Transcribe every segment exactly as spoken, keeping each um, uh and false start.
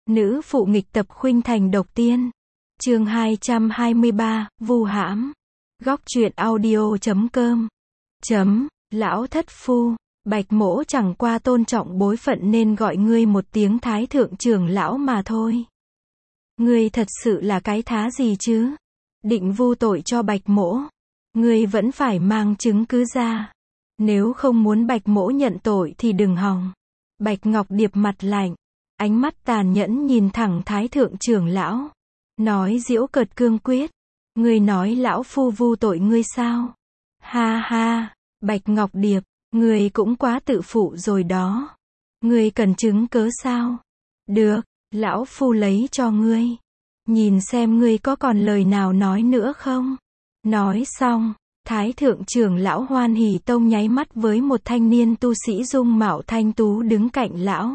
Nữ phụ nghịch tập khuynh thành độc tiên. Chương hai trăm hai mươi ba, vu hãm. Góc truyện audio chấm com. Chấm, lão thất phu, Bạch Mỗ chẳng qua tôn trọng bối phận nên gọi ngươi một tiếng thái thượng trưởng lão mà thôi. Ngươi thật sự là cái thá gì chứ? Định vu tội cho Bạch Mỗ. Ngươi vẫn phải mang chứng cứ ra. Nếu không muốn Bạch Mỗ nhận tội thì đừng hòng. Bạch Ngọc Điệp mặt lạnh, ánh mắt tàn nhẫn nhìn thẳng thái thượng trưởng lão. Nói giễu cợt cương quyết. Ngươi nói lão phu vu tội ngươi sao? Ha ha, Bạch Ngọc Điệp, ngươi cũng quá tự phụ rồi đó. Ngươi cần chứng cớ sao? Được, lão phu lấy cho ngươi. Nhìn xem ngươi có còn lời nào nói nữa không? Nói xong, thái thượng trưởng lão Hoan Hỷ Tông nháy mắt với một thanh niên tu sĩ dung mạo thanh tú đứng cạnh lão.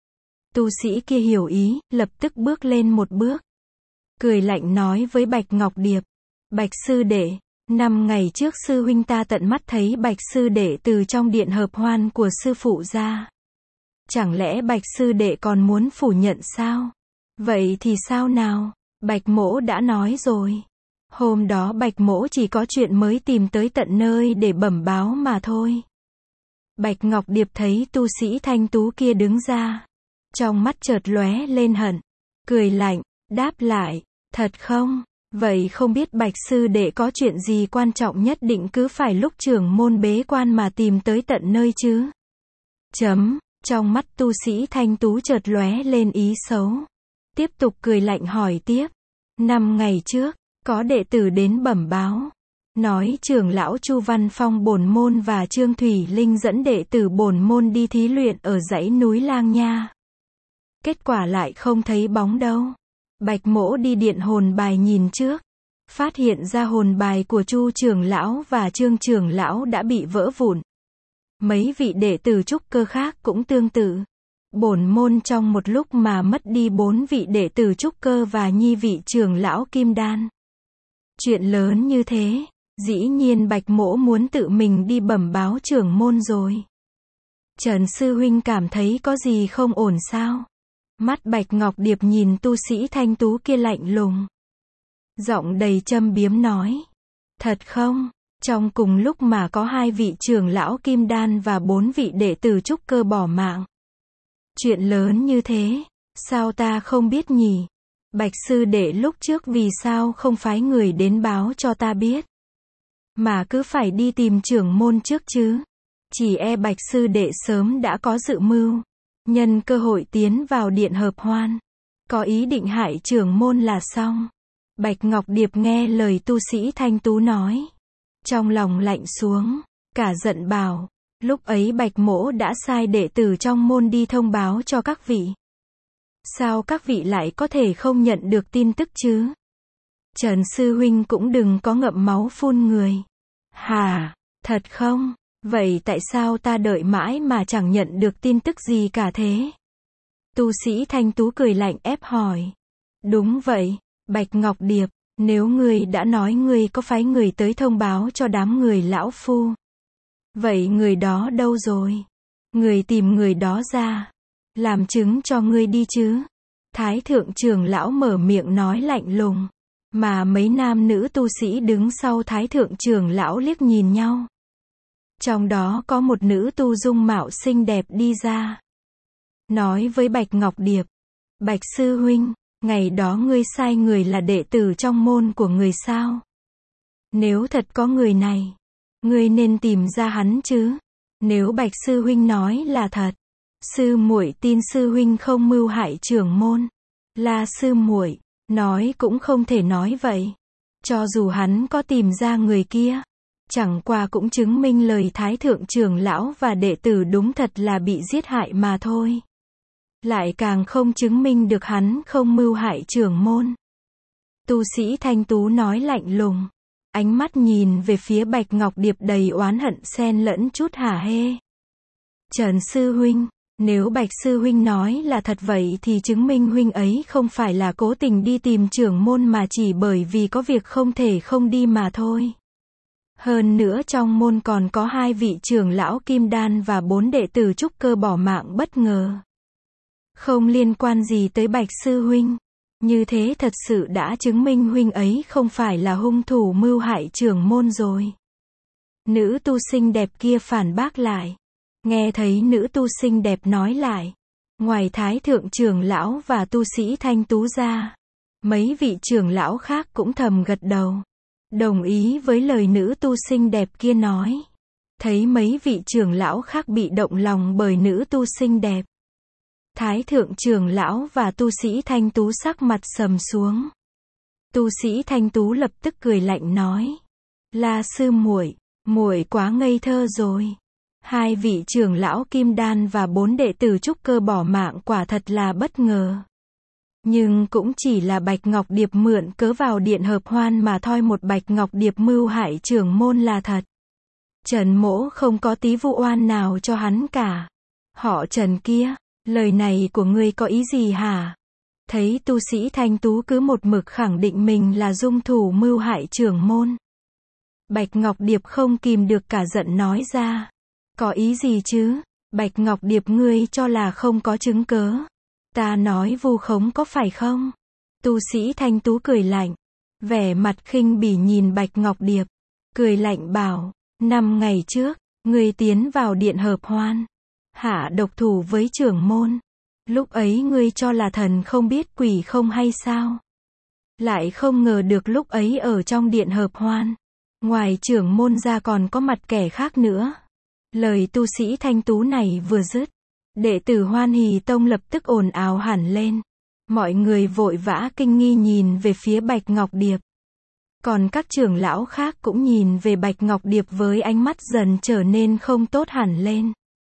Tu sĩ kia hiểu ý, lập tức bước lên một bước. Cười lạnh nói với Bạch Ngọc Điệp. Bạch sư đệ, năm ngày trước sư huynh ta tận mắt thấy Bạch sư đệ từ trong điện hợp hoan của sư phụ ra. Chẳng lẽ Bạch sư đệ còn muốn phủ nhận sao? Vậy thì sao nào? Bạch Mỗ đã nói rồi. Hôm đó Bạch Mỗ chỉ có chuyện mới tìm tới tận nơi để bẩm báo mà thôi. Bạch Ngọc Điệp thấy tu sĩ thanh tú kia đứng ra. Trong mắt chợt lóe lên hận. Cười lạnh, đáp lại, thật không? Vậy không biết Bạch sư đệ có chuyện gì quan trọng nhất định cứ phải lúc trưởng môn bế quan mà tìm tới tận nơi chứ? Chấm, trong mắt tu sĩ thanh tú chợt lóe lên ý xấu. Tiếp tục cười lạnh hỏi tiếp. Năm ngày trước, có đệ tử đến bẩm báo. Nói trưởng lão Chu Văn Phong bổn môn và Trương Thủy Linh dẫn đệ tử bổn môn đi thí luyện ở dãy núi Lang Nha. Kết quả lại không thấy bóng đâu. Bạch Mỗ đi điện hồn bài nhìn trước. Phát hiện ra hồn bài của Chu trưởng lão và Trương trưởng lão đã bị vỡ vụn. Mấy vị đệ tử trúc cơ khác cũng tương tự. Bổn môn trong một lúc mà mất đi bốn vị đệ tử trúc cơ và nhi vị trưởng lão kim đan. Chuyện lớn như thế, dĩ nhiên Bạch Mỗ muốn tự mình đi bẩm báo trưởng môn rồi. Trần sư huynh cảm thấy có gì không ổn sao? Mắt Bạch Ngọc Điệp nhìn tu sĩ thanh tú kia lạnh lùng. Giọng đầy châm biếm nói. Thật không? Trong cùng lúc mà có hai vị trưởng lão kim đan và bốn vị đệ tử trúc cơ bỏ mạng. Chuyện lớn như thế, sao ta không biết nhỉ? Bạch sư đệ lúc trước vì sao không phái người đến báo cho ta biết? Mà cứ phải đi tìm trưởng môn trước chứ? Chỉ e Bạch sư đệ sớm đã có dự mưu. Nhân cơ hội tiến vào điện hợp hoan. Có ý định hại trưởng môn là xong. Bạch Ngọc Điệp nghe lời tu sĩ thanh tú nói. Trong lòng lạnh xuống. Cả giận bảo. Lúc ấy Bạch Mỗ đã sai đệ tử trong môn đi thông báo cho các vị. Sao các vị lại có thể không nhận được tin tức chứ? Trần sư huynh cũng đừng có ngậm máu phun người. Hà, thật không? Vậy tại sao ta đợi mãi mà chẳng nhận được tin tức gì cả thế? Tu sĩ thanh tú cười lạnh ép hỏi. Đúng vậy, Bạch Ngọc Điệp, nếu ngươi đã nói ngươi có phái người tới thông báo cho đám người lão phu. Vậy người đó đâu rồi? Người tìm người đó ra. Làm chứng cho ngươi đi chứ. Thái thượng trưởng lão mở miệng nói lạnh lùng. Mà mấy nam nữ tu sĩ đứng sau thái thượng trưởng lão liếc nhìn nhau. Trong đó có một nữ tu dung mạo xinh đẹp đi ra. Nói với Bạch Ngọc Điệp. Bạch sư huynh, ngày đó ngươi sai người là đệ tử trong môn của người sao? Nếu thật có người này, ngươi nên tìm ra hắn chứ. Nếu Bạch sư huynh nói là thật, sư muội tin sư huynh không mưu hại trưởng môn. Là sư muội, nói cũng không thể nói vậy. Cho dù hắn có tìm ra người kia, chẳng qua cũng chứng minh lời thái thượng trưởng lão và đệ tử đúng thật là bị giết hại mà thôi. Lại càng không chứng minh được hắn không mưu hại trưởng môn. Tu sĩ thanh tú nói lạnh lùng. Ánh mắt nhìn về phía Bạch Ngọc Điệp đầy oán hận xen lẫn chút hả hê. Trần sư huynh, nếu Bạch sư huynh nói là thật vậy thì chứng minh huynh ấy không phải là cố tình đi tìm trưởng môn mà chỉ bởi vì có việc không thể không đi mà thôi. Hơn nữa trong môn còn có hai vị trưởng lão kim đan và bốn đệ tử trúc cơ bỏ mạng bất ngờ. Không liên quan gì tới Bạch sư huynh. Như thế thật sự đã chứng minh huynh ấy không phải là hung thủ mưu hại trưởng môn rồi. Nữ tu xinh đẹp kia phản bác lại. Nghe thấy nữ tu xinh đẹp nói lại. Ngoài Thái thượng trưởng lão và tu sĩ Thanh Tú ra, mấy vị trưởng lão khác cũng thầm gật đầu. Đồng ý với lời nữ tu xinh đẹp kia nói. Thấy mấy vị trưởng lão khác bị động lòng bởi nữ tu xinh đẹp. Thái thượng trưởng lão và tu sĩ Thanh Tú sắc mặt sầm xuống. Tu sĩ Thanh Tú lập tức cười lạnh nói. La sư muội, muội quá ngây thơ rồi. Hai vị trưởng lão Kim Đan và bốn đệ tử trúc cơ bỏ mạng quả thật là bất ngờ. Nhưng cũng chỉ là Bạch Ngọc Điệp mượn cớ vào điện hợp hoan mà thôi, một Bạch Ngọc Điệp mưu hại trưởng môn là thật. Trần Mỗ không có tí vụ oan nào cho hắn cả. Họ Trần kia, lời này của ngươi có ý gì hả? Thấy tu sĩ Thanh Tú cứ một mực khẳng định mình là hung thủ mưu hại trưởng môn. Bạch Ngọc Điệp không kìm được cả giận nói ra. Có ý gì chứ? Bạch Ngọc Điệp, ngươi cho là không có chứng cớ. Ta nói vu khống có phải không? Tu sĩ Thanh Tú cười lạnh. Vẻ mặt khinh bỉ nhìn Bạch Ngọc Điệp. Cười lạnh bảo. Năm ngày trước, ngươi tiến vào điện hợp hoan. Hạ độc thủ với trưởng môn. Lúc ấy ngươi cho là thần không biết quỷ không hay sao? Lại không ngờ được lúc ấy ở trong điện hợp hoan. Ngoài trưởng môn ra còn có mặt kẻ khác nữa. Lời tu sĩ Thanh Tú này vừa dứt. Đệ tử Hoan Hỷ Tông lập tức ồn ào hẳn lên. Mọi người vội vã kinh nghi nhìn về phía Bạch Ngọc Điệp. Còn các trưởng lão khác cũng nhìn về Bạch Ngọc Điệp với ánh mắt dần trở nên không tốt hẳn lên.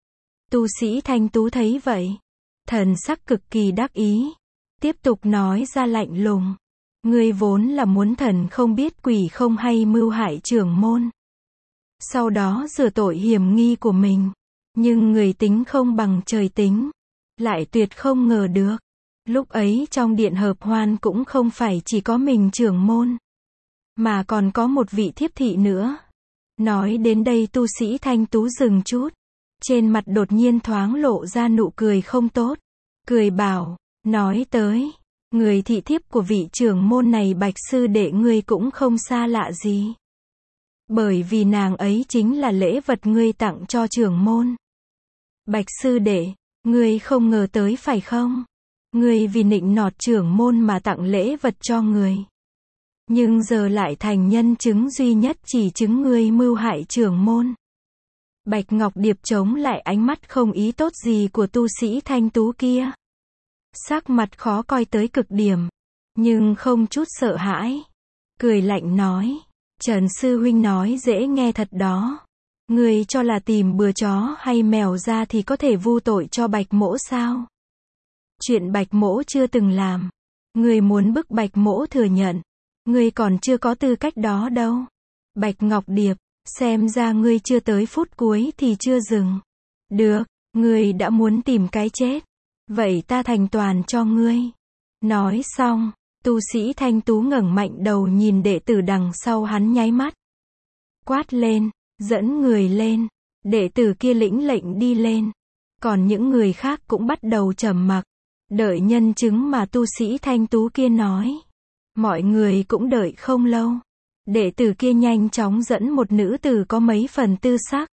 Tu sĩ Thanh Tú thấy vậy. Thần sắc cực kỳ đắc ý. Tiếp tục nói ra lạnh lùng. Ngươi vốn là muốn thần không biết quỷ không hay mưu hại trưởng môn. Sau đó rửa tội hiểm nghi của mình. Nhưng người tính không bằng trời tính. Lại tuyệt không ngờ được. Lúc ấy trong điện hợp hoan cũng không phải chỉ có mình trưởng môn. Mà còn có một vị thiếp thị nữa. Nói đến đây tu sĩ Thanh Tú dừng chút. Trên mặt đột nhiên thoáng lộ ra nụ cười không tốt. Cười bảo, nói tới. Người thị thiếp của vị trưởng môn này Bạch sư đệ ngươi cũng không xa lạ gì. Bởi vì nàng ấy chính là lễ vật ngươi tặng cho trưởng môn. Bạch sư đệ, ngươi không ngờ tới phải không? Ngươi vì nịnh nọt trưởng môn mà tặng lễ vật cho người. Nhưng giờ lại thành nhân chứng duy nhất chỉ chứng ngươi mưu hại trưởng môn. Bạch Ngọc Điệp chống lại ánh mắt không ý tốt gì của tu sĩ Thanh Tú kia. Sắc mặt khó coi tới cực điểm. Nhưng không chút sợ hãi. Cười lạnh nói. Trần sư huynh nói dễ nghe thật đó. Ngươi cho là tìm bừa chó hay mèo ra thì có thể vu tội cho Bạch mỗ sao? Chuyện Bạch mỗ chưa từng làm. Ngươi muốn bức Bạch mỗ thừa nhận. Ngươi còn chưa có tư cách đó đâu. Bạch Ngọc Điệp, xem ra ngươi chưa tới phút cuối thì chưa dừng. Được, ngươi đã muốn tìm cái chết. Vậy ta thành toàn cho ngươi. Nói xong, tu sĩ Thanh Tú ngẩng mạnh đầu nhìn đệ tử đằng sau hắn nháy mắt. Quát lên, dẫn người lên. Đệ tử kia lĩnh lệnh đi lên. Còn những người khác cũng bắt đầu trầm mặc. Đợi nhân chứng mà tu sĩ Thanh Tú kia nói. Mọi người cũng đợi không lâu. Đệ tử kia nhanh chóng dẫn một nữ tử có mấy phần tư sắc.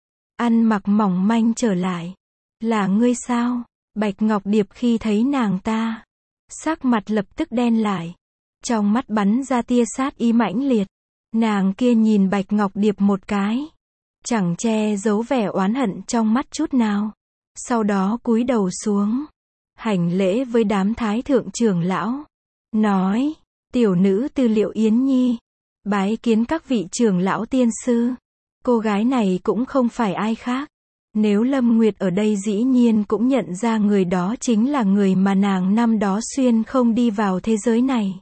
Ăn mặc mỏng manh trở lại. Là ngươi sao? Bạch Ngọc Điệp khi thấy nàng ta. Sắc mặt lập tức đen lại. Trong mắt bắn ra tia sát ý mãnh liệt. Nàng kia nhìn Bạch Ngọc Điệp một cái. Chẳng che giấu vẻ oán hận trong mắt chút nào. Sau đó cúi đầu xuống. Hành lễ với đám thái thượng trưởng lão. Nói. Tiểu nữ Tư Liệu Yến Nhi. Bái kiến các vị trưởng lão tiên sư. Cô gái này cũng không phải ai khác. Nếu Lâm Nguyệt ở đây dĩ nhiên cũng nhận ra người đó chính là người mà nàng năm đó xuyên không đi vào thế giới này.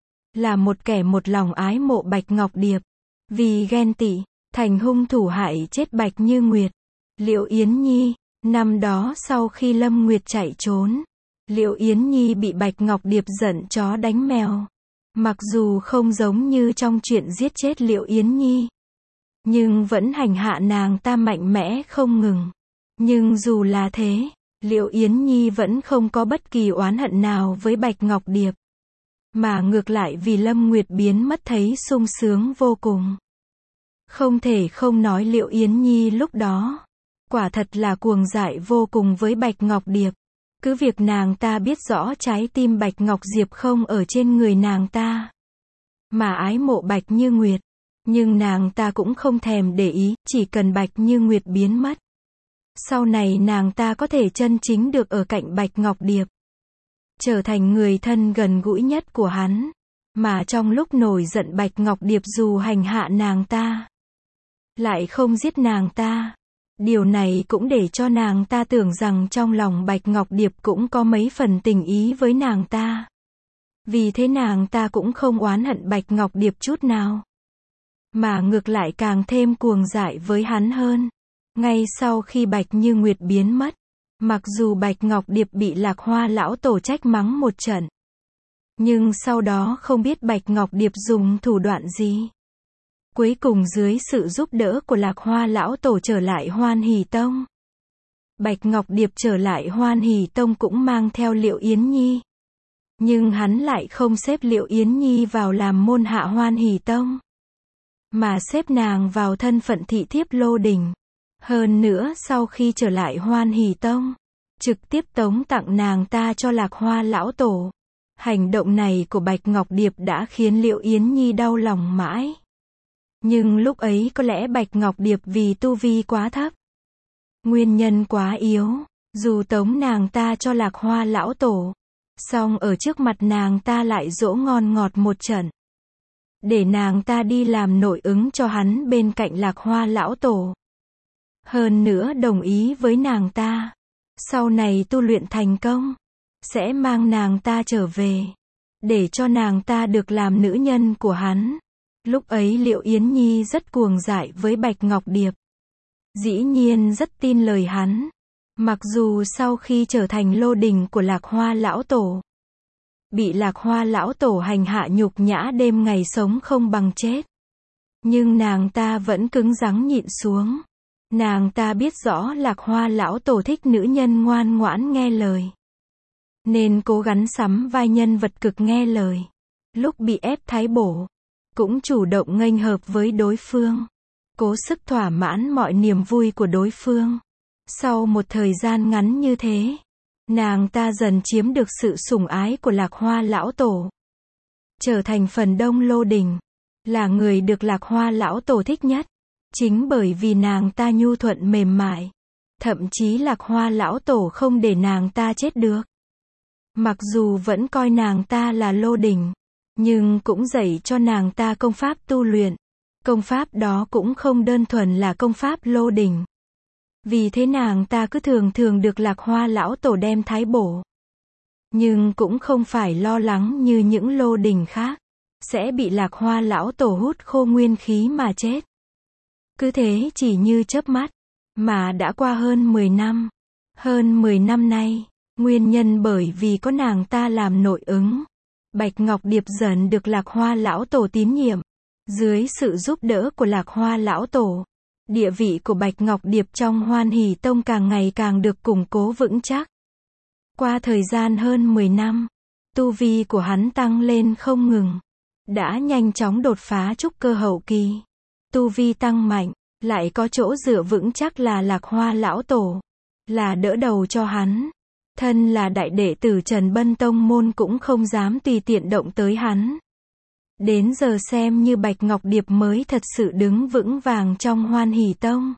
Là một kẻ một lòng ái mộ Bạch Ngọc Điệp. Vì ghen tị, thành hung thủ hại chết Bạch Như Nguyệt. Liệu Yến Nhi, năm đó sau khi Lâm Nguyệt chạy trốn, Liệu Yến Nhi bị Bạch Ngọc Điệp giận chó đánh mèo. Mặc dù không giống như trong chuyện giết chết Liệu Yến Nhi, nhưng vẫn hành hạ nàng ta mạnh mẽ không ngừng. Nhưng dù là thế, Liệu Yến Nhi vẫn không có bất kỳ oán hận nào với Bạch Ngọc Điệp. Mà ngược lại vì Lâm Nguyệt biến mất thấy sung sướng vô cùng. Không thể không nói Liệu Yến Nhi lúc đó, quả thật là cuồng dại vô cùng với Bạch Ngọc Điệp. Cứ việc nàng ta biết rõ trái tim Bạch Ngọc Diệp không ở trên người nàng ta, mà ái mộ Bạch Như Nguyệt. Nhưng nàng ta cũng không thèm để ý, chỉ cần Bạch Như Nguyệt biến mất. Sau này nàng ta có thể chân chính được ở cạnh Bạch Ngọc Điệp. Trở thành người thân gần gũi nhất của hắn. Mà trong lúc nổi giận Bạch Ngọc Điệp dù hành hạ nàng ta, lại không giết nàng ta. Điều này cũng để cho nàng ta tưởng rằng trong lòng Bạch Ngọc Điệp cũng có mấy phần tình ý với nàng ta. Vì thế nàng ta cũng không oán hận Bạch Ngọc Điệp chút nào. Mà ngược lại càng thêm cuồng dại với hắn hơn. Ngay sau khi Bạch Như Nguyệt biến mất, mặc dù Bạch Ngọc Điệp bị Lạc Hoa lão tổ trách mắng một trận, nhưng sau đó không biết Bạch Ngọc Điệp dùng thủ đoạn gì. Cuối cùng dưới sự giúp đỡ của Lạc Hoa lão tổ trở lại Hoan Hỷ Tông. Bạch Ngọc Điệp trở lại Hoan Hỷ Tông cũng mang theo Liệu Yến Nhi. Nhưng hắn lại không xếp Liệu Yến Nhi vào làm môn hạ Hoan Hỷ Tông, mà xếp nàng vào thân phận thị thiếp Lô Đình. Hơn nữa sau khi trở lại Hoan Hỷ Tông, trực tiếp tống tặng nàng ta cho Lạc Hoa lão tổ. Hành động này của Bạch Ngọc Điệp đã khiến Liệu Yến Nhi đau lòng mãi. Nhưng lúc ấy có lẽ Bạch Ngọc Điệp vì tu vi quá thấp, nguyên nhân quá yếu, dù tống nàng ta cho Lạc Hoa lão tổ, song ở trước mặt nàng ta lại dỗ ngon ngọt một trận. Để nàng ta đi làm nội ứng cho hắn bên cạnh Lạc Hoa lão tổ. Hơn nữa đồng ý với nàng ta, sau này tu luyện thành công, sẽ mang nàng ta trở về, để cho nàng ta được làm nữ nhân của hắn. Lúc ấy Liệu Yến Nhi rất cuồng dại với Bạch Ngọc Điệp. Dĩ nhiên rất tin lời hắn. Mặc dù sau khi trở thành Lô Đình của Lạc Hoa lão tổ, bị Lạc Hoa lão tổ hành hạ nhục nhã đêm ngày sống không bằng chết, nhưng nàng ta vẫn cứng rắn nhịn xuống. Nàng ta biết rõ Lạc Hoa lão tổ thích nữ nhân ngoan ngoãn nghe lời, nên cố gắng sắm vai nhân vật cực nghe lời. Lúc bị ép thái bổ, cũng chủ động nghênh hợp với đối phương, cố sức thỏa mãn mọi niềm vui của đối phương. Sau một thời gian ngắn như thế, nàng ta dần chiếm được sự sủng ái của Lạc Hoa lão tổ, trở thành phần đông Lô Đình, là người được Lạc Hoa lão tổ thích nhất. Chính bởi vì nàng ta nhu thuận mềm mại, thậm chí Lạc Hoa lão tổ không để nàng ta chết được. Mặc dù vẫn coi nàng ta là Lô Đình, nhưng cũng dạy cho nàng ta công pháp tu luyện. Công pháp đó cũng không đơn thuần là công pháp Lô Đình. Vì thế nàng ta cứ thường thường được Lạc Hoa lão tổ đem thái bổ. Nhưng cũng không phải lo lắng như những Lô Đình khác, sẽ bị Lạc Hoa lão tổ hút khô nguyên khí mà chết. Cứ thế chỉ như chớp mắt, mà đã qua hơn mười năm. Hơn mười năm nay, nguyên nhân bởi vì có nàng ta làm nội ứng, Bạch Ngọc Điệp dần được Lạc Hoa lão tổ tín nhiệm. Dưới sự giúp đỡ của Lạc Hoa lão tổ, địa vị của Bạch Ngọc Điệp trong Hoan Hỷ Tông càng ngày càng được củng cố vững chắc. Qua thời gian hơn mười năm, tu vi của hắn tăng lên không ngừng, đã nhanh chóng đột phá trúc cơ hậu kỳ. Tu vi tăng mạnh, lại có chỗ dựa vững chắc là Lạc Hoa lão tổ, là đỡ đầu cho hắn. Thân là đại đệ tử Trần Bân Tông môn cũng không dám tùy tiện động tới hắn. Đến giờ xem như Bạch Ngọc Điệp mới thật sự đứng vững vàng trong Hoan Hỷ Tông.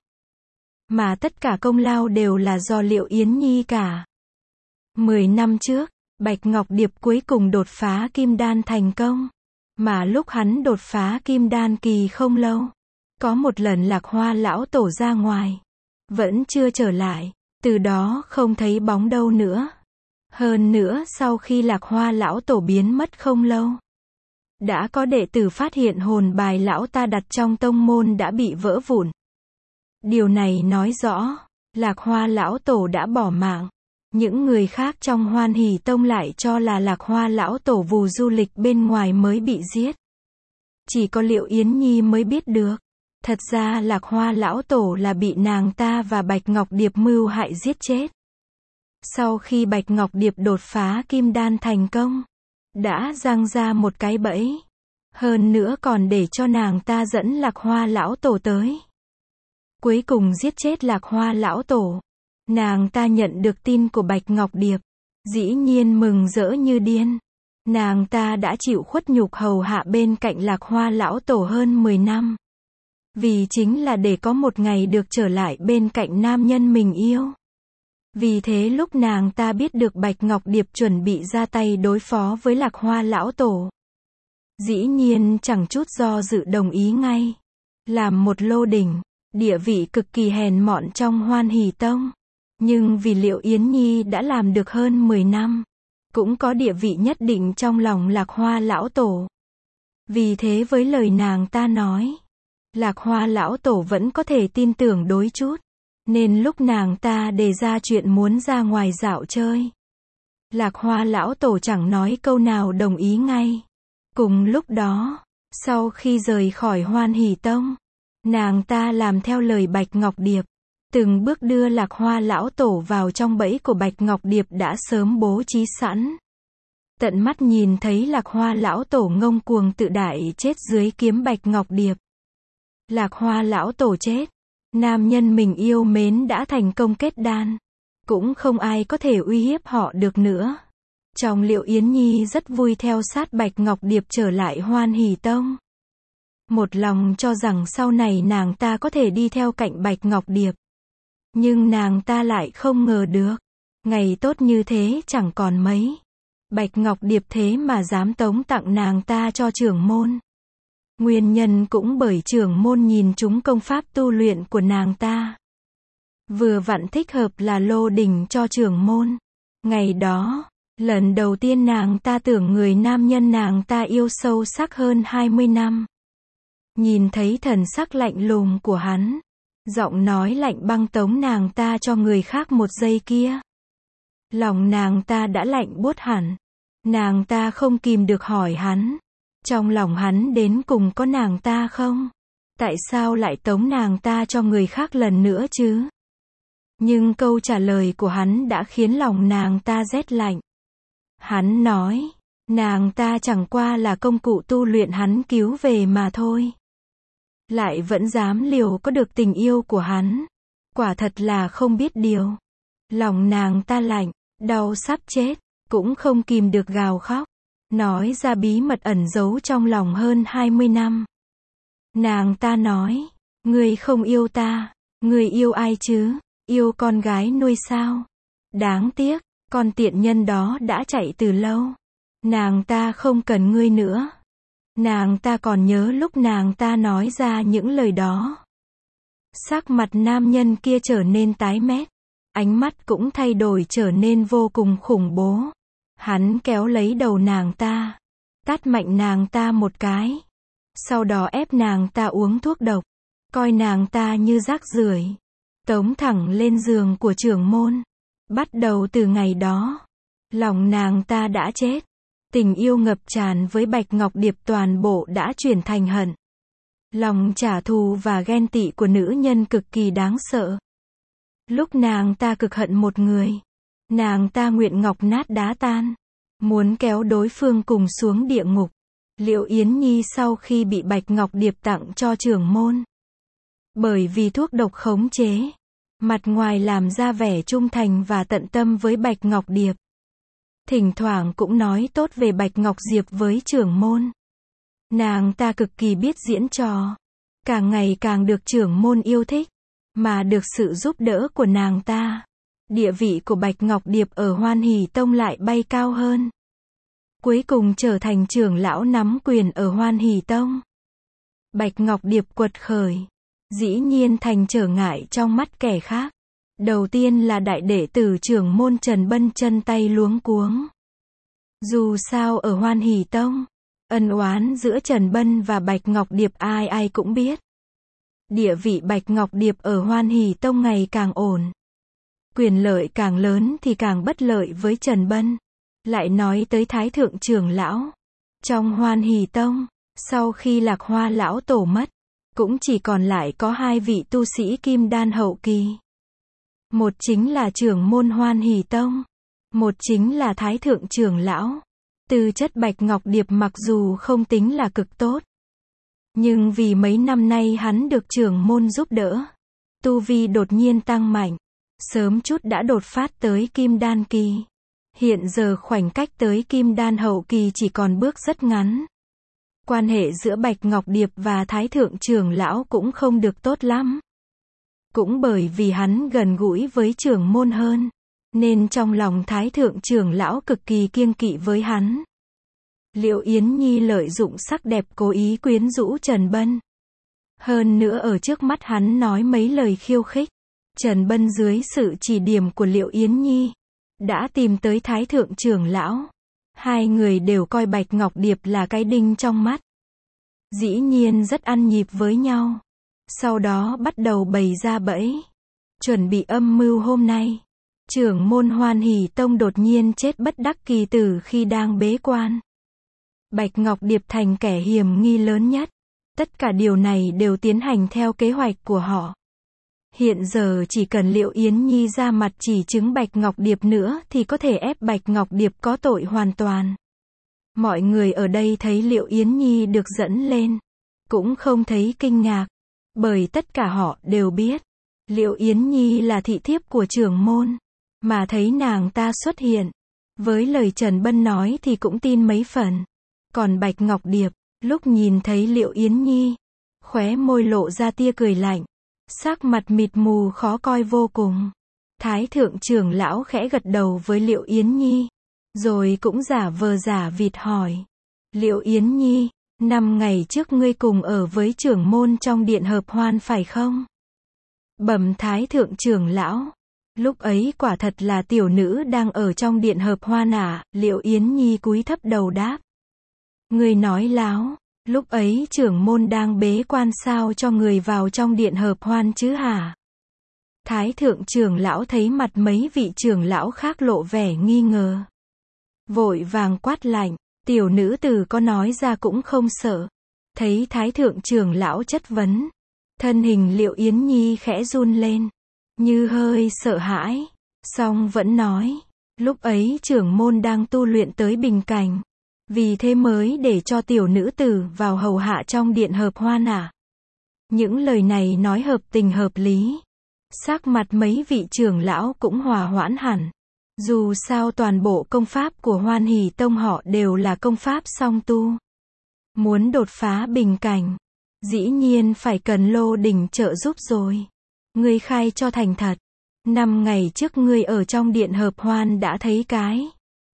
Mà tất cả công lao đều là do Liệu Yến Nhi cả. Mười năm trước, Bạch Ngọc Điệp cuối cùng đột phá Kim Đan thành công. Mà lúc hắn đột phá Kim Đan kỳ không lâu, có một lần Lạc Hoa lão tổ ra ngoài, vẫn chưa trở lại, từ đó không thấy bóng đâu nữa. Hơn nữa sau khi Lạc Hoa lão tổ biến mất không lâu, đã có đệ tử phát hiện hồn bài lão ta đặt trong tông môn đã bị vỡ vụn. Điều này nói rõ, Lạc Hoa lão tổ đã bỏ mạng. Những người khác trong Hoan Hỷ Tông lại cho là Lạc Hoa lão tổ vù du lịch bên ngoài mới bị giết. Chỉ có Liệu Yến Nhi mới biết được, thật ra Lạc Hoa lão tổ là bị nàng ta và Bạch Ngọc Điệp mưu hại giết chết. Sau khi Bạch Ngọc Điệp đột phá kim đan thành công, đã giăng ra một cái bẫy. Hơn nữa còn để cho nàng ta dẫn Lạc Hoa lão tổ tới. Cuối cùng giết chết Lạc Hoa lão tổ. Nàng ta nhận được tin của Bạch Ngọc Điệp. Dĩ nhiên mừng rỡ như điên. Nàng ta đã chịu khuất nhục hầu hạ bên cạnh Lạc Hoa lão tổ hơn mười năm. Vì chính là để có một ngày được trở lại bên cạnh nam nhân mình yêu. Vì thế lúc nàng ta biết được Bạch Ngọc Điệp chuẩn bị ra tay đối phó với Lạc Hoa lão tổ, dĩ nhiên chẳng chút do dự đồng ý ngay. Làm một lô đỉnh, địa vị cực kỳ hèn mọn trong Hoan Hỷ Tông. Nhưng vì Liệu Yến Nhi đã làm được hơn mười năm, cũng có địa vị nhất định trong lòng Lạc Hoa lão tổ. Vì thế với lời nàng ta nói, Lạc Hoa lão tổ vẫn có thể tin tưởng đôi chút. Nên lúc nàng ta đề ra chuyện muốn ra ngoài dạo chơi, Lạc Hoa lão tổ chẳng nói câu nào đồng ý ngay. Cùng lúc đó, sau khi rời khỏi Hoan Hỷ Tông, nàng ta làm theo lời Bạch Ngọc Điệp, từng bước đưa Lạc Hoa lão tổ vào trong bẫy của Bạch Ngọc Điệp đã sớm bố trí sẵn. Tận mắt nhìn thấy Lạc Hoa lão tổ ngông cuồng tự đại chết dưới kiếm Bạch Ngọc Điệp. Lạc Hoa lão tổ chết, nam nhân mình yêu mến đã thành công kết đan, cũng không ai có thể uy hiếp họ được nữa. Trong Liệu Yến Nhi rất vui theo sát Bạch Ngọc Điệp trở lại Hoan Hỷ Tông. Một lòng cho rằng sau này nàng ta có thể đi theo cạnh Bạch Ngọc Điệp. Nhưng nàng ta lại không ngờ được, ngày tốt như thế chẳng còn mấy. Bạch Ngọc Điệp thế mà dám tống tặng nàng ta cho trưởng môn. Nguyên nhân cũng bởi trưởng môn nhìn trúng công pháp tu luyện của nàng ta. Vừa vặn thích hợp là lô đỉnh cho trưởng môn. Ngày đó, lần đầu tiên nàng ta tưởng người nam nhân nàng ta yêu sâu sắc hơn hai mươi năm. Nhìn thấy thần sắc lạnh lùng của hắn, giọng nói lạnh băng tống nàng ta cho người khác một giây kia. Lòng nàng ta đã lạnh buốt hẳn. Nàng ta không kìm được hỏi hắn, trong lòng hắn đến cùng có nàng ta không? Tại sao lại tống nàng ta cho người khác lần nữa chứ? Nhưng câu trả lời của hắn đã khiến lòng nàng ta rét lạnh. Hắn nói, nàng ta chẳng qua là công cụ tu luyện hắn cứu về mà thôi. Lại vẫn dám liều có được tình yêu của hắn. Quả thật là không biết điều. Lòng nàng ta lạnh, đau sắp chết, cũng không kìm được gào khóc. Nói ra bí mật ẩn giấu trong lòng hơn hai mươi năm. Nàng ta nói, ngươi không yêu ta, ngươi yêu ai chứ? Yêu con gái nuôi sao? Đáng tiếc, con tiện nhân đó đã chạy từ lâu. Nàng ta không cần ngươi nữa. Nàng ta còn nhớ lúc nàng ta nói ra những lời đó. Sắc mặt nam nhân kia trở nên tái mét. Ánh mắt cũng thay đổi trở nên vô cùng khủng bố. Hắn kéo lấy đầu nàng ta, tát mạnh nàng ta một cái. Sau đó ép nàng ta uống thuốc độc, coi nàng ta như rác rưởi, tống thẳng lên giường của trưởng môn. Bắt đầu từ ngày đó, lòng nàng ta đã chết. Tình yêu ngập tràn với Bạch Ngọc Điệp toàn bộ đã chuyển thành hận. Lòng trả thù và ghen tị của nữ nhân cực kỳ đáng sợ. Lúc nàng ta cực hận một người, nàng ta nguyện ngọc nát đá tan, muốn kéo đối phương cùng xuống địa ngục. Liệu Yến Nhi sau khi bị Bạch Ngọc Điệp tặng cho trưởng môn, bởi vì thuốc độc khống chế, mặt ngoài làm ra vẻ trung thành và tận tâm với Bạch Ngọc Điệp. Thỉnh thoảng cũng nói tốt về Bạch Ngọc Diệp với trưởng môn. Nàng ta cực kỳ biết diễn trò, càng ngày càng được trưởng môn yêu thích, mà được sự giúp đỡ của nàng ta, địa vị của Bạch Ngọc Điệp ở Hoan Hỷ Tông lại bay cao hơn. Cuối cùng trở thành trưởng lão nắm quyền ở Hoan Hỷ Tông. Bạch Ngọc Điệp quật khởi, dĩ nhiên thành trở ngại trong mắt kẻ khác. Đầu tiên là đại đệ tử trưởng môn Trần Bân chân tay luống cuống. Dù sao ở Hoan Hỷ Tông, ân oán giữa Trần Bân và Bạch Ngọc Điệp ai ai cũng biết. Địa vị Bạch Ngọc Điệp ở Hoan Hỷ Tông ngày càng ổn. Quyền lợi càng lớn thì càng bất lợi với Trần Bân. Lại nói tới Thái Thượng trưởng lão. Trong Hoan Hỷ Tông, sau khi Lạc Hoa lão tổ mất, cũng chỉ còn lại có hai vị tu sĩ kim đan hậu kỳ. Một chính là trưởng môn Hoan Hỷ Tông, một chính là Thái thượng trưởng lão. Tư chất Bạch Ngọc Điệp mặc dù không tính là cực tốt, nhưng vì mấy năm nay hắn được trưởng môn giúp đỡ, tu vi đột nhiên tăng mạnh, sớm chút đã đột phát tới Kim Đan kỳ. Hiện giờ khoảnh cách tới Kim Đan hậu kỳ chỉ còn bước rất ngắn. Quan hệ giữa Bạch Ngọc Điệp và Thái thượng trưởng lão cũng không được tốt lắm. Cũng bởi vì hắn gần gũi với trưởng môn hơn, nên trong lòng Thái thượng trưởng lão cực kỳ kiêng kỵ với hắn. Liệu Yến Nhi lợi dụng sắc đẹp cố ý quyến rũ Trần Bân. Hơn nữa ở trước mắt hắn nói mấy lời khiêu khích. Trần Bân dưới sự chỉ điểm của Liệu Yến Nhi, đã tìm tới Thái thượng trưởng lão. Hai người đều coi Bạch Ngọc Điệp là cái đinh trong mắt. Dĩ nhiên rất ăn nhịp với nhau. Sau đó bắt đầu bày ra bẫy, chuẩn bị âm mưu hôm nay. Trưởng môn Hoan Hỷ Tông đột nhiên chết bất đắc kỳ tử khi đang bế quan. Bạch Ngọc Điệp thành kẻ hiểm nghi lớn nhất. Tất cả điều này đều tiến hành theo kế hoạch của họ. Hiện giờ chỉ cần Liệu Yến Nhi ra mặt chỉ chứng Bạch Ngọc Điệp nữa thì có thể ép Bạch Ngọc Điệp có tội hoàn toàn. Mọi người ở đây thấy Liệu Yến Nhi được dẫn lên, cũng không thấy kinh ngạc, bởi tất cả họ đều biết, Liệu Yến Nhi là thị thiếp của trưởng môn, mà thấy nàng ta xuất hiện, với lời Trần Bân nói thì cũng tin mấy phần. Còn Bạch Ngọc Điệp, lúc nhìn thấy Liệu Yến Nhi, khóe môi lộ ra tia cười lạnh, sắc mặt mịt mù khó coi vô cùng. Thái thượng trưởng lão khẽ gật đầu với Liệu Yến Nhi, rồi cũng giả vờ giả vịt hỏi. Liệu Yến Nhi, năm ngày trước ngươi cùng ở với trưởng môn trong điện hợp hoan phải không? Bẩm Thái thượng trưởng lão, lúc ấy quả thật là tiểu nữ đang ở trong điện hợp hoan à, Liệu Yến Nhi cúi thấp đầu đáp. Ngươi nói láo, lúc ấy trưởng môn đang bế quan sao cho người vào trong điện hợp hoan chứ hả? Thái thượng trưởng lão thấy mặt mấy vị trưởng lão khác lộ vẻ nghi ngờ. Vội vàng quát lạnh, tiểu nữ tử có nói ra cũng không sợ. Thấy Thái thượng trưởng lão chất vấn, thân hình Liệu Yến Nhi khẽ run lên, như hơi sợ hãi, song vẫn nói, lúc ấy trưởng môn đang tu luyện tới bình cảnh, vì thế mới để cho tiểu nữ tử vào hầu hạ trong điện hợp hoan à. Những lời này nói hợp tình hợp lý. Sắc mặt mấy vị trưởng lão cũng hòa hoãn hẳn. Dù sao toàn bộ công pháp của Hoan Hỷ Tông họ đều là công pháp song tu. Muốn đột phá bình cảnh, dĩ nhiên phải cần Lô Đình trợ giúp rồi. Ngươi khai cho thành thật. Năm ngày trước ngươi ở trong điện hợp hoan đã thấy cái.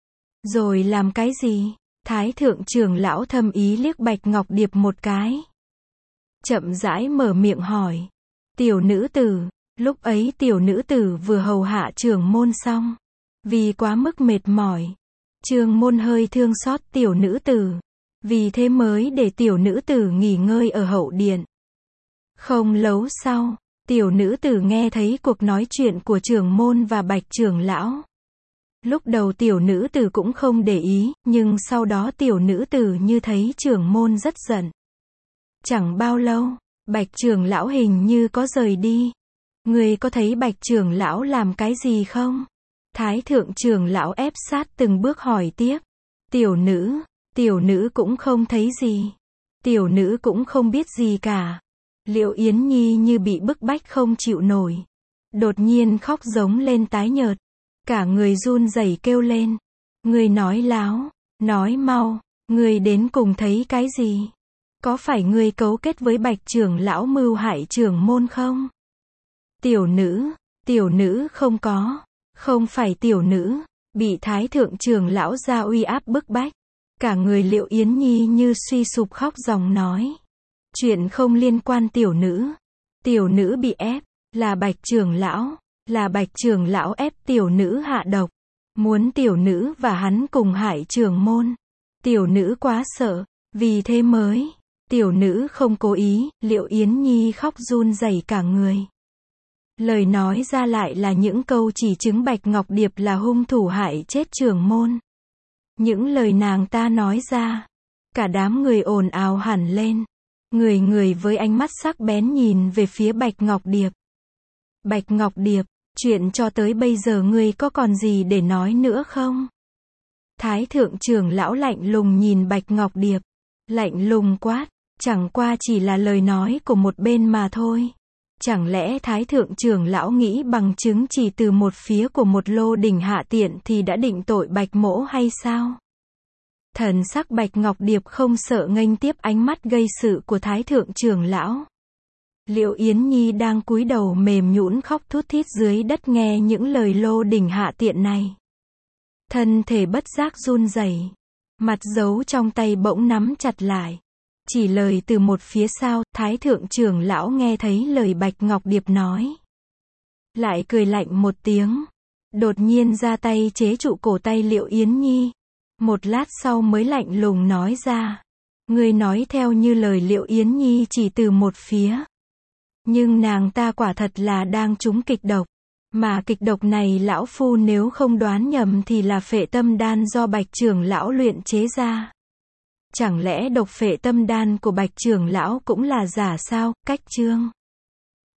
Rồi làm cái gì? Thái thượng trưởng lão thâm ý liếc Bạch Ngọc Điệp một cái. Chậm rãi mở miệng hỏi. Tiểu nữ tử, lúc ấy tiểu nữ tử vừa hầu hạ trưởng môn xong. Vì quá mức mệt mỏi, trưởng môn hơi thương xót tiểu nữ tử. Vì thế mới để tiểu nữ tử nghỉ ngơi ở hậu điện. Không lâu sau, tiểu nữ tử nghe thấy cuộc nói chuyện của trưởng môn và Bạch trưởng lão. Lúc đầu tiểu nữ tử cũng không để ý, nhưng sau đó tiểu nữ tử như thấy trưởng môn rất giận. Chẳng bao lâu, Bạch trưởng lão hình như có rời đi. Người có thấy Bạch trưởng lão làm cái gì không? Thái thượng trưởng lão ép sát từng bước hỏi tiếp. Tiểu nữ, tiểu nữ cũng không thấy gì. Tiểu nữ cũng không biết gì cả. Liệu Yến Nhi như bị bức bách không chịu nổi. Đột nhiên khóc giống lên tái nhợt. Cả người run rẩy kêu lên. Người nói láo, nói mau, người đến cùng thấy cái gì? Có phải người cấu kết với Bạch trưởng lão mưu hại trưởng môn không? Tiểu nữ, tiểu nữ không có, không phải tiểu nữ, bị Thái thượng trưởng lão ra uy áp bức bách. Cả người Liệu Yến Nhi như suy sụp khóc ròng nói. Chuyện không liên quan tiểu nữ. Tiểu nữ bị ép, là Bạch trưởng lão, là Bạch trưởng lão ép tiểu nữ hạ độc. Muốn tiểu nữ và hắn cùng hại trưởng môn. Tiểu nữ quá sợ, vì thế mới. Tiểu nữ không cố ý, Liệu Yến Nhi khóc run rẩy cả người. Lời nói ra lại là những câu chỉ chứng Bạch Ngọc Điệp là hung thủ hại chết trưởng môn. Những lời nàng ta nói ra, cả đám người ồn ào hẳn lên. Người người với ánh mắt sắc bén nhìn về phía Bạch Ngọc Điệp. Bạch Ngọc Điệp, Chuyện cho tới bây giờ ngươi có còn gì để nói nữa không? Thái thượng trưởng lão lạnh lùng nhìn Bạch Ngọc Điệp. Lạnh lùng quát, chẳng qua chỉ là lời nói của một bên mà thôi. Chẳng lẽ Thái thượng trưởng lão nghĩ bằng chứng chỉ từ một phía của một lô đỉnh hạ tiện thì đã định tội Bạch mỗ hay sao? Thần sắc Bạch Ngọc Điệp không sợ nghênh tiếp ánh mắt gây sự của Thái thượng trưởng lão. Liệu Yến Nhi đang cúi đầu mềm nhũn khóc thút thít dưới đất nghe những lời lô đỉnh hạ tiện này. Thân thể bất giác run rẩy, mặt giấu trong tay bỗng nắm chặt lại. Chỉ lời từ một phía sau, Thái thượng trưởng lão nghe thấy lời Bạch Ngọc Điệp nói. Lại cười lạnh một tiếng. Đột nhiên ra tay chế trụ cổ tay Liệu Yến Nhi. Một lát sau mới lạnh lùng nói ra. Ngươi nói theo như lời Liệu Yến Nhi chỉ từ một phía. Nhưng nàng ta quả thật là đang trúng kịch độc. Mà kịch độc này lão phu nếu không đoán nhầm thì là phệ tâm đan do Bạch trưởng lão luyện chế ra. Chẳng lẽ độc phệ tâm đan của Bạch trưởng lão cũng là giả sao? Cách chương